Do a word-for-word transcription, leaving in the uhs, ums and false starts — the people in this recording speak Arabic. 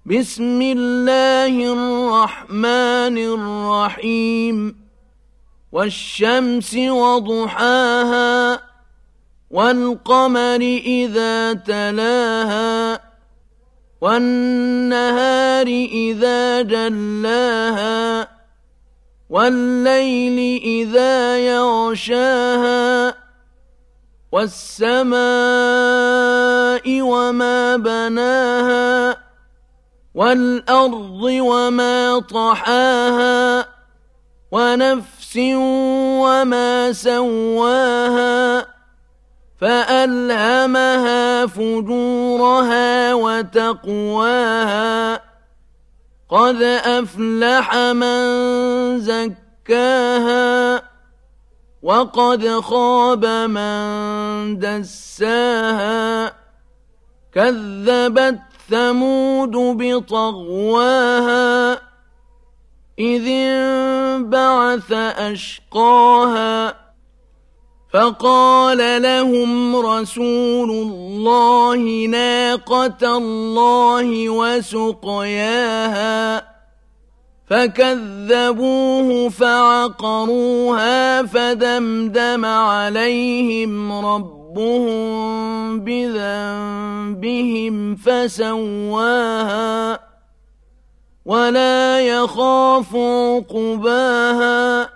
بسم الله الرحمن الرحيم والشمس وضحاها والقمر إذا تلاها والنهار إذا جلاها والليل إذا يغشاها والسماء وما بناها والأرض وما طحاها ونفس وما سواها فألهمها فجورها وتقواها قد أفلح من زكاها وقد خاب من دساها كذبت ثمود بطغواها إذ انبعث أشقاها فقال لهم رسول الله ناقة الله وسقياها فكذبوه فعقروها فدمدم عليهم ربهم بذنبهم فسواها ولا يخاف عقباها